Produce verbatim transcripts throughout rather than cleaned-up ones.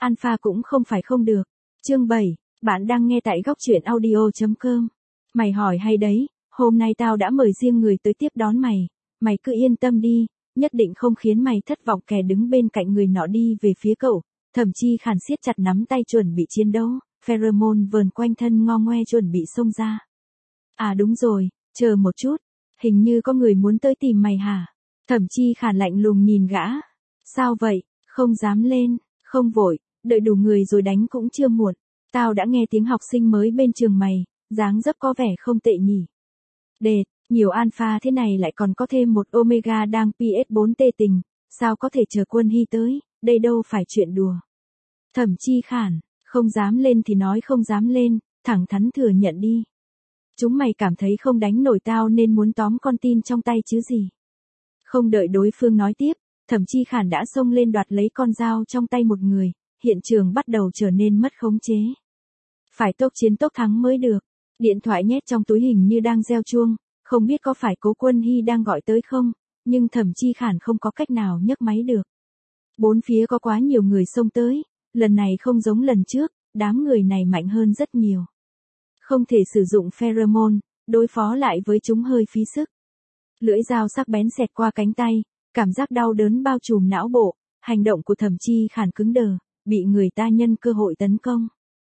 Alpha cũng không phải không được. Chương bảy, bạn đang nghe tại góc truyện audio chấm com. Mày hỏi hay đấy, hôm nay tao đã mời riêng người tới tiếp đón mày, mày cứ yên tâm đi, nhất định không khiến mày thất vọng. Kẻ đứng bên cạnh người nọ đi về phía cậu, Thẩm Chi Khản siết chặt nắm tay chuẩn bị chiến đấu, pheromone vờn quanh thân ngo ngoe chuẩn bị xông ra. À đúng rồi, chờ một chút, hình như có người muốn tới tìm mày hả? Thẩm Chi Khản lạnh lùng nhìn gã. Sao vậy, không dám lên, không vội, đợi đủ người rồi đánh cũng chưa muộn. Tao đã nghe tiếng học sinh mới bên trường mày, dáng dấp có vẻ không tệ nhỉ. Đệt, nhiều alpha thế này lại còn có thêm một omega đang pê ét bốn tê tình, sao có thể chờ Quân Hy tới, đây đâu phải chuyện đùa. Thẩm Chi Khản, không dám lên thì nói không dám lên, thẳng thắn thừa nhận đi. Chúng mày cảm thấy không đánh nổi tao nên muốn tóm con tin trong tay chứ gì. Không đợi đối phương nói tiếp, Thẩm Chi Khản đã xông lên đoạt lấy con dao trong tay một người, hiện trường bắt đầu trở nên mất khống chế. Phải tốc chiến tốc thắng mới được. Điện thoại nhét trong túi hình như đang reo chuông, không biết có phải Cố Quân Hy đang gọi tới không, nhưng Thẩm Chi Khản không có cách nào nhấc máy được. Bốn phía có quá nhiều người xông tới, lần này không giống lần trước, đám người này mạnh hơn rất nhiều. Không thể sử dụng pheromone, đối phó lại với chúng hơi phí sức. Lưỡi dao sắc bén xẹt qua cánh tay, cảm giác đau đớn bao trùm não bộ, hành động của Thẩm Chi Khản cứng đờ, bị người ta nhân cơ hội tấn công.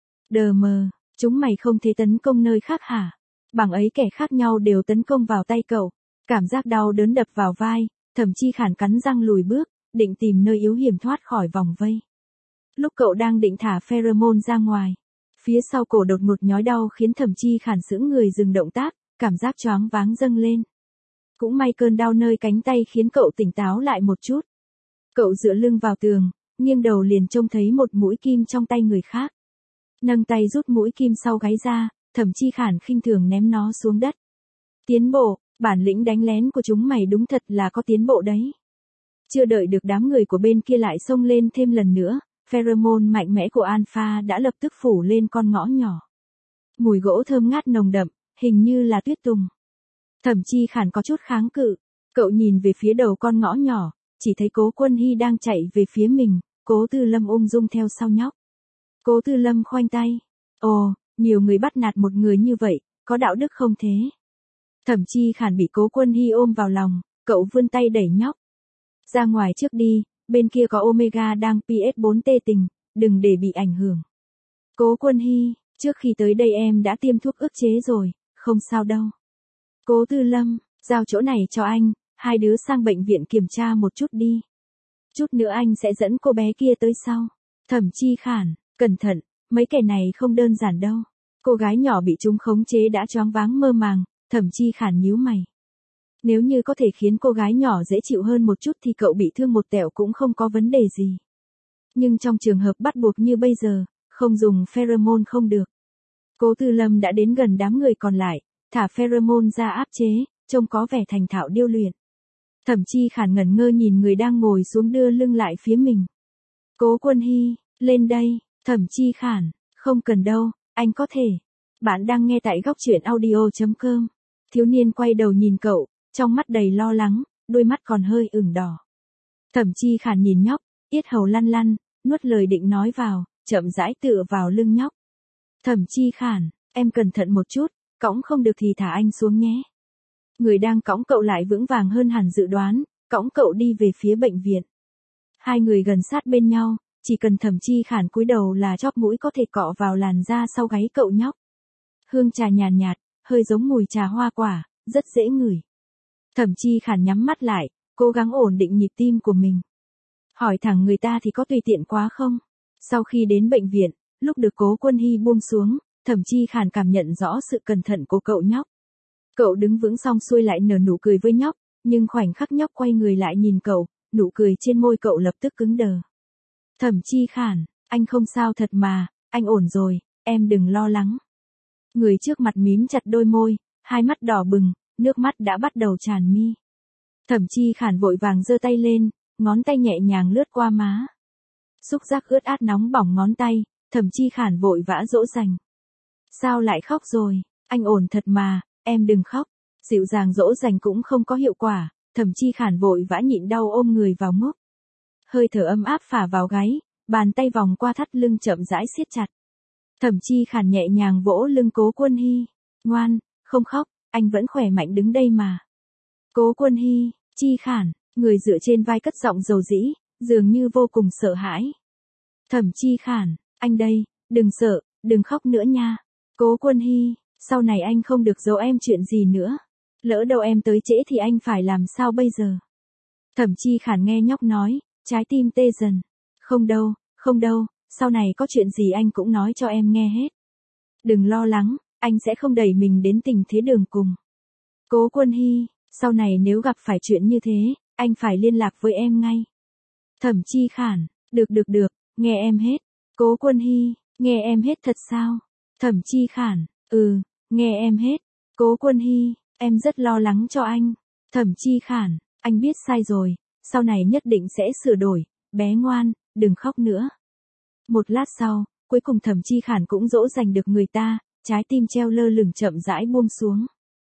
Đờ mờ, chúng mày không thể tấn công nơi khác hả? Bằng ấy kẻ khác nhau đều tấn công vào tay cậu, cảm giác đau đớn đập vào vai, Thẩm Chi Khản cắn răng lùi bước, định tìm nơi yếu hiểm thoát khỏi vòng vây. Lúc cậu đang định thả pheromone ra ngoài, phía sau cổ đột ngột nhói đau khiến Thẩm Chi Khản sững người dừng động tác, cảm giác choáng váng dâng lên. Cũng may cơn đau nơi cánh tay khiến cậu tỉnh táo lại một chút. Cậu dựa lưng vào tường, nghiêng đầu liền trông thấy một mũi kim trong tay người khác. Nâng tay rút mũi kim sau gáy ra, Thẩm Chi Khản khinh thường ném nó xuống đất. Tiến bộ, bản lĩnh đánh lén của chúng mày đúng thật là có tiến bộ đấy. Chưa đợi được đám người của bên kia lại xông lên thêm lần nữa, pheromone mạnh mẽ của Alpha đã lập tức phủ lên con ngõ nhỏ. Mùi gỗ thơm ngát nồng đậm, hình như là tuyết tùng. Thẩm Chi Khản có chút kháng cự, cậu nhìn về phía đầu con ngõ nhỏ, chỉ thấy Cố Quân Hy đang chạy về phía mình, Cố Tư Lâm ung dung theo sau nhóc. Cố Tư Lâm khoanh tay. Ồ, nhiều người bắt nạt một người như vậy, có đạo đức không thế? Thẩm Chi Khản bị Cố Quân Hy ôm vào lòng, cậu vươn tay đẩy nhóc. Ra ngoài trước đi, bên kia có omega đang pê ét bốn tê tình, đừng để bị ảnh hưởng. Cố Quân Hy, trước khi tới đây em đã tiêm thuốc ức chế rồi, không sao đâu. Cố Tư Lâm, giao chỗ này cho anh, hai đứa sang bệnh viện kiểm tra một chút đi. Chút nữa anh sẽ dẫn cô bé kia tới sau. Thẩm Chi Khản, cẩn thận, mấy kẻ này không đơn giản đâu. Cô gái nhỏ bị chúng khống chế đã choáng váng mơ màng, Thẩm Chi Khản nhíu mày. Nếu như có thể khiến cô gái nhỏ dễ chịu hơn một chút thì cậu bị thương một tẹo cũng không có vấn đề gì. Nhưng trong trường hợp bắt buộc như bây giờ, không dùng pheromone không được. Cố Tư Lâm đã đến gần đám người còn lại, thả pheromone ra áp chế, trông có vẻ thành thạo điêu luyện. Thẩm Chi Khản ngẩn ngơ nhìn người đang ngồi xuống đưa lưng lại phía mình. Cố Quân Hy, lên đây. Thẩm Chi Khản, không cần đâu, anh có thể. Bạn đang nghe tại góc truyện audio chấm com. Thiếu niên quay đầu nhìn cậu, trong mắt đầy lo lắng, đôi mắt còn hơi ửng đỏ. Thẩm Chi Khản nhìn nhóc, yết hầu lăn lăn, nuốt lời định nói vào, chậm rãi tựa vào lưng nhóc. Thẩm Chi Khản, em cẩn thận một chút, cõng không được thì thả anh xuống nhé. Người đang cõng cậu lại vững vàng hơn hẳn dự đoán, cõng cậu đi về phía bệnh viện. Hai người gần sát bên nhau, chỉ cần Thẩm Chi Khản cúi đầu là chóp mũi có thể cọ vào làn da sau gáy cậu nhóc. Hương trà nhàn nhạt, hơi giống mùi trà hoa quả, rất dễ ngửi. Thẩm Chi Khản nhắm mắt lại, cố gắng ổn định nhịp tim của mình. Hỏi thẳng người ta thì có tùy tiện quá không? Sau khi đến bệnh viện, lúc được Cố Quân Hy buông xuống, Thẩm Chi Khản cảm nhận rõ sự cẩn thận của cậu nhóc. Cậu đứng vững xong xuôi lại nở nụ cười với nhóc, nhưng khoảnh khắc nhóc quay người lại nhìn cậu, nụ cười trên môi cậu lập tức cứng đờ. Thẩm Chi Khản, anh không sao thật mà, anh ổn rồi, em đừng lo lắng. Người trước mặt mím chặt đôi môi, hai mắt đỏ bừng, nước mắt đã bắt đầu tràn mi. Thẩm Chi Khản vội vàng giơ tay lên, ngón tay nhẹ nhàng lướt qua má. Xúc giác ướt át nóng bỏng ngón tay, Thẩm Chi Khản vội vã dỗ dành. Sao lại khóc rồi, anh ổn thật mà, em đừng khóc. Dịu dàng dỗ dành cũng không có hiệu quả, Thẩm Chi Khản vội vã nhịn đau ôm người vào ngốc. Hơi thở ấm áp phả vào gáy, bàn tay vòng qua thắt lưng chậm rãi siết chặt. Thẩm Chi Khản nhẹ nhàng vỗ lưng Cố Quân Hy. Ngoan, không khóc, anh vẫn khỏe mạnh đứng đây mà. Cố Quân Hy, Chi Khản, người dựa trên vai cất giọng dầu dĩ, dường như vô cùng sợ hãi. Thẩm Chi Khản, anh đây, đừng sợ, đừng khóc nữa nha. Cố Quân Hy, sau này anh không được giấu em chuyện gì nữa. Lỡ đâu em tới trễ thì anh phải làm sao bây giờ? Thẩm Chi Khản nghe nhóc nói, trái tim tê dần. Không đâu, không đâu, sau này có chuyện gì anh cũng nói cho em nghe hết. Đừng lo lắng, anh sẽ không đẩy mình đến tình thế đường cùng. Cố Quân Hy, sau này nếu gặp phải chuyện như thế, anh phải liên lạc với em ngay. Thẩm Chi Khản, được được được, nghe em hết. Cố Quân Hy, nghe em hết thật sao? Thẩm Chi Khản, ừ, nghe em hết. Cố Quân Hy, em rất lo lắng cho anh. Thẩm Chi Khản, anh biết sai rồi, sau này nhất định sẽ sửa đổi, bé ngoan, đừng khóc nữa. Một lát sau, cuối cùng Thẩm Chi Khản cũng dỗ dành được người ta, trái tim treo lơ lửng chậm rãi buông xuống.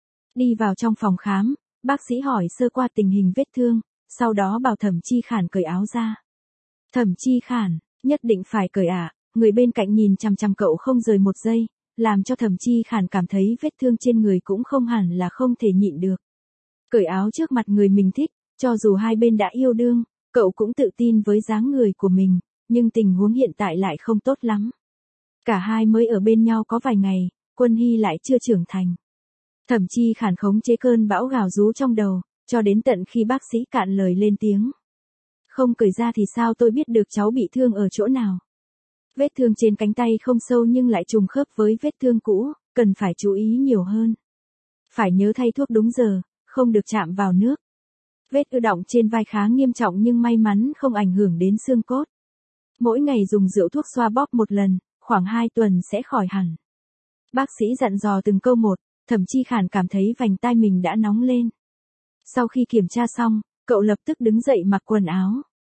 Đi vào trong phòng khám, bác sĩ hỏi sơ qua tình hình vết thương, sau đó bảo Thẩm Chi Khản cởi áo ra. Thẩm Chi Khản, nhất định phải cởi ạ, à? Người bên cạnh nhìn chằm chằm cậu không rời một giây, làm cho Thẩm Chi Khản cảm thấy vết thương trên người cũng không hẳn là không thể nhịn được. Cởi áo trước mặt người mình thích, cho dù hai bên đã yêu đương, cậu cũng tự tin với dáng người của mình, nhưng tình huống hiện tại lại không tốt lắm. Cả hai mới ở bên nhau có vài ngày, Quân Hy lại chưa trưởng thành. Thẩm Chi Khản khống chế cơn bão gào rú trong đầu, cho đến tận khi bác sĩ cạn lời lên tiếng. Không cởi ra thì sao tôi biết được cháu bị thương ở chỗ nào? Vết thương trên cánh tay không sâu nhưng lại trùng khớp với vết thương cũ, cần phải chú ý nhiều hơn. Phải nhớ thay thuốc đúng giờ, không được chạm vào nước. Vết ư đọng trên vai khá nghiêm trọng nhưng may mắn không ảnh hưởng đến xương cốt. Mỗi ngày dùng rượu thuốc xoa bóp một lần, khoảng hai tuần sẽ khỏi hẳn. Bác sĩ dặn dò từng câu một, Thẩm Chi Khản cảm thấy vành tai mình đã nóng lên. Sau khi kiểm tra xong, cậu lập tức đứng dậy mặc quần áo.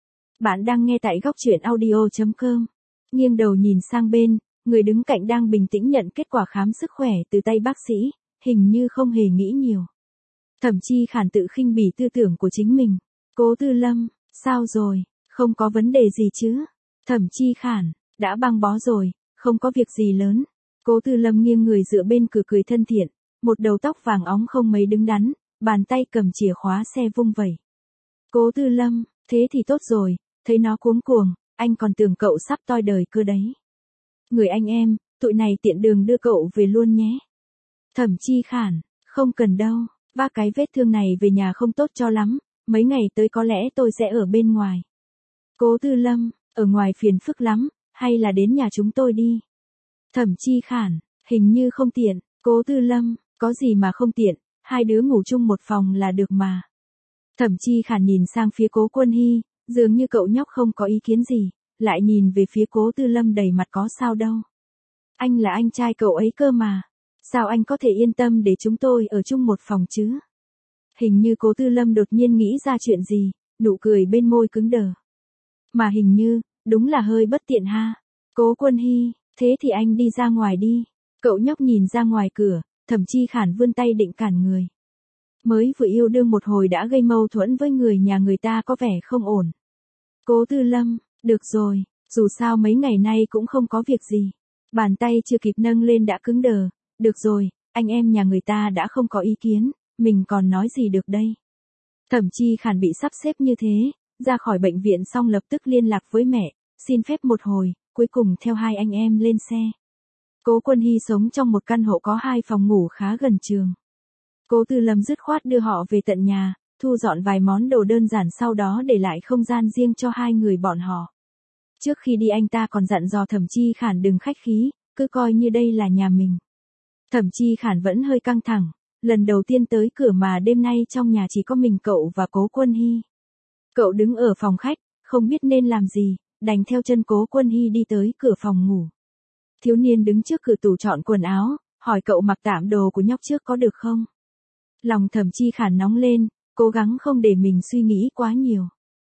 Bạn đang nghe tại góc truyện audio chấm com. Nghiêng đầu nhìn sang bên, người đứng cạnh đang bình tĩnh nhận kết quả khám sức khỏe từ tay bác sĩ, hình như không hề nghĩ nhiều. Thẩm Chi Khản tự khinh bỉ tư tưởng của chính mình. Cố Tư Lâm, sao rồi, không có vấn đề gì chứ? Thẩm Chi Khản, đã băng bó rồi, không có việc gì lớn. Cố Tư Lâm nghiêng người dựa bên cửa cười thân thiện, một đầu tóc vàng óng không mấy đứng đắn, bàn tay cầm chìa khóa xe vung vẩy. Cố Tư Lâm, thế thì tốt rồi, thấy nó cuống cuồng, anh còn tưởng cậu sắp toi đời cơ đấy. Người anh em, tụi này tiện đường đưa cậu về luôn nhé. Thẩm Chi Khản, không cần đâu, ba cái vết thương này về nhà không tốt cho lắm, mấy ngày tới có lẽ tôi sẽ ở bên ngoài. Cố Tư Lâm, ở ngoài phiền phức lắm, hay là đến nhà chúng tôi đi. Thẩm Chi Khản, hình như không tiện. Cố Tư Lâm, có gì mà không tiện, hai đứa ngủ chung một phòng là được mà. Thẩm Chi Khản nhìn sang phía Cố Quân Hy, dường như cậu nhóc không có ý kiến gì, lại nhìn về phía Cố Tư Lâm đầy mặt có sao đâu. Anh là anh trai cậu ấy cơ mà, sao anh có thể yên tâm để chúng tôi ở chung một phòng chứ? Hình như Cố Tư Lâm đột nhiên nghĩ ra chuyện gì, nụ cười bên môi cứng đờ. Mà hình như, đúng là hơi bất tiện ha. Cố Quân Hy, thế thì anh đi ra ngoài đi. Cậu nhóc nhìn ra ngoài cửa, Thẩm Chi Khản vươn tay định cản người. Mới vừa yêu đương một hồi đã gây mâu thuẫn với người nhà người ta có vẻ không ổn. Cố Tư Lâm, được rồi, dù sao mấy ngày nay cũng không có việc gì. Bàn tay chưa kịp nâng lên đã cứng đờ. Được rồi, anh em nhà người ta đã không có ý kiến, mình còn nói gì được đây. Thẩm Chi Khản bị sắp xếp như thế, ra khỏi bệnh viện xong lập tức liên lạc với mẹ, xin phép một hồi, cuối cùng theo hai anh em lên xe. Cố Quân Hy sống trong một căn hộ có hai phòng ngủ khá gần trường. Cố Tư Lâm dứt khoát đưa họ về tận nhà, thu dọn vài món đồ đơn giản sau đó để lại không gian riêng cho hai người bọn họ. Trước khi đi anh ta còn dặn dò Thẩm Chi Khản đừng khách khí, cứ coi như đây là nhà mình. Thẩm Chi Khản vẫn hơi căng thẳng, lần đầu tiên tới cửa mà đêm nay trong nhà chỉ có mình cậu và Cố Quân Hy. Cậu đứng ở phòng khách, không biết nên làm gì, đành theo chân Cố Quân Hy đi tới cửa phòng ngủ. Thiếu niên đứng trước cửa tủ chọn quần áo, hỏi cậu mặc tạm đồ của nhóc trước có được không? Lòng Thẩm Chi Khản nóng lên, cố gắng không để mình suy nghĩ quá nhiều.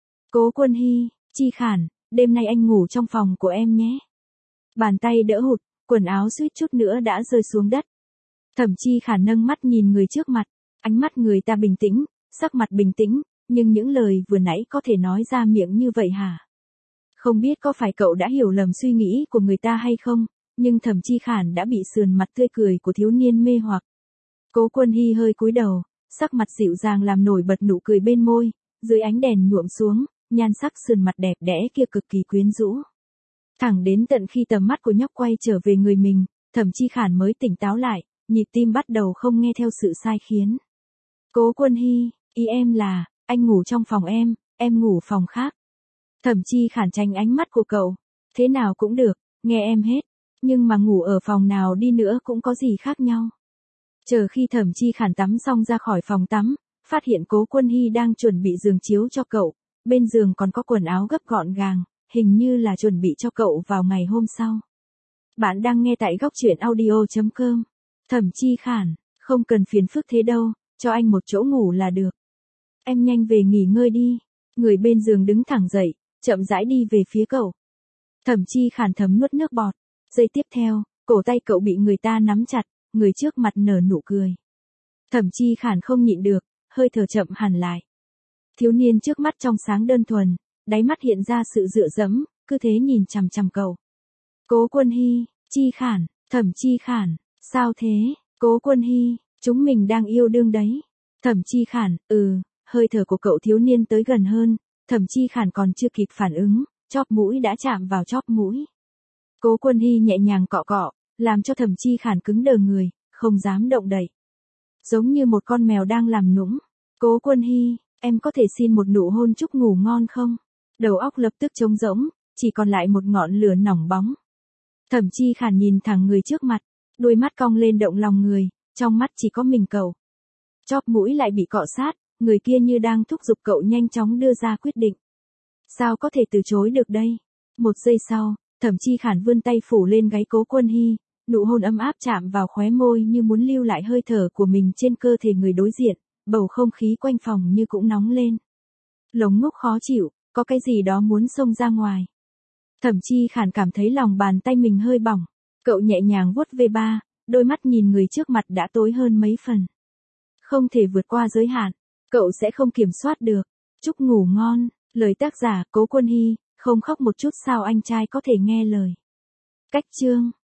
Cố Quân Hy, Chi Khản, đêm nay anh ngủ trong phòng của em nhé. Bàn tay đỡ hụt, quần áo suýt chút nữa đã rơi xuống đất. Thẩm Chi Khản nâng mắt nhìn người trước mặt, ánh mắt người ta bình tĩnh, sắc mặt bình tĩnh, nhưng những lời vừa nãy có thể nói ra miệng như vậy hả? Không biết có phải cậu đã hiểu lầm suy nghĩ của người ta hay không, nhưng Thẩm Chi Khản đã bị sườn mặt tươi cười của thiếu niên mê hoặc. Cố Quân Hy hơi cúi đầu, sắc mặt dịu dàng làm nổi bật nụ cười bên môi, dưới ánh đèn nhuộm xuống, nhan sắc sườn mặt đẹp đẽ kia cực kỳ quyến rũ. Thẳng đến tận khi tầm mắt của nhóc quay trở về người mình, Thẩm Chi Khản mới tỉnh táo lại, nhịp tim bắt đầu không nghe theo sự sai khiến. Cố Quân Hy, ý em là, anh ngủ trong phòng em, em ngủ phòng khác. Thẩm Chi Khản tránh ánh mắt của cậu, thế nào cũng được, nghe em hết, nhưng mà ngủ ở phòng nào đi nữa cũng có gì khác nhau. Chờ khi Thẩm Chi Khản tắm xong ra khỏi phòng tắm, phát hiện Cố Quân Hy đang chuẩn bị giường chiếu cho cậu, bên giường còn có quần áo gấp gọn gàng, hình như là chuẩn bị cho cậu vào ngày hôm sau. Bạn đang nghe tại góc truyện audio chấm com. Thẩm Chi Khản, không cần phiền phức thế đâu, cho anh một chỗ ngủ là được. Em nhanh về nghỉ ngơi đi. Người bên giường đứng thẳng dậy, chậm rãi đi về phía cậu. Thẩm Chi Khản thấm nuốt nước bọt. Giây tiếp theo, cổ tay cậu bị người ta nắm chặt, người trước mặt nở nụ cười. Thẩm Chi Khản không nhịn được, hơi thở chậm hẳn lại. Thiếu niên trước mắt trong sáng đơn thuần, đáy mắt hiện ra sự dựa dẫm, cứ thế nhìn chằm chằm cậu. Cố Quân Hy, Chi Khản, Thẩm Chi Khản, sao thế? Cố Quân Hy, chúng mình đang yêu đương đấy. Thẩm Chi Khản, ừ, hơi thở của cậu thiếu niên tới gần hơn, Thẩm Chi Khản còn chưa kịp phản ứng, chóp mũi đã chạm vào chóp mũi. Cố Quân Hy nhẹ nhàng cọ cọ, làm cho Thẩm Chi Khản cứng đờ người, không dám động đậy. Giống như một con mèo đang làm nũng. Cố Quân Hy, em có thể xin một nụ hôn chúc ngủ ngon không? Đầu óc lập tức trống rỗng, chỉ còn lại một ngọn lửa nỏng bóng. Thẩm Chi Khản nhìn thẳng người trước mặt, đôi mắt cong lên động lòng người, trong mắt chỉ có mình cậu. Chóp mũi lại bị cọ sát, người kia như đang thúc giục cậu nhanh chóng đưa ra quyết định. Sao có thể từ chối được đây? Một giây sau, Thẩm Chi Khản vươn tay phủ lên gáy Cố Quân Hy, nụ hôn ấm áp chạm vào khóe môi như muốn lưu lại hơi thở của mình trên cơ thể người đối diện, bầu không khí quanh phòng như cũng nóng lên. Lồng ngực khó chịu, có cái gì đó muốn xông ra ngoài. Thẩm Chi Khản cảm thấy lòng bàn tay mình hơi bỏng, cậu nhẹ nhàng vuốt ve ba, đôi mắt nhìn người trước mặt đã tối hơn mấy phần. Không thể vượt qua giới hạn, cậu sẽ không kiểm soát được. Chúc ngủ ngon, lời tác giả Cố Quân Hy, không khóc một chút sao anh trai có thể nghe lời. Cách chương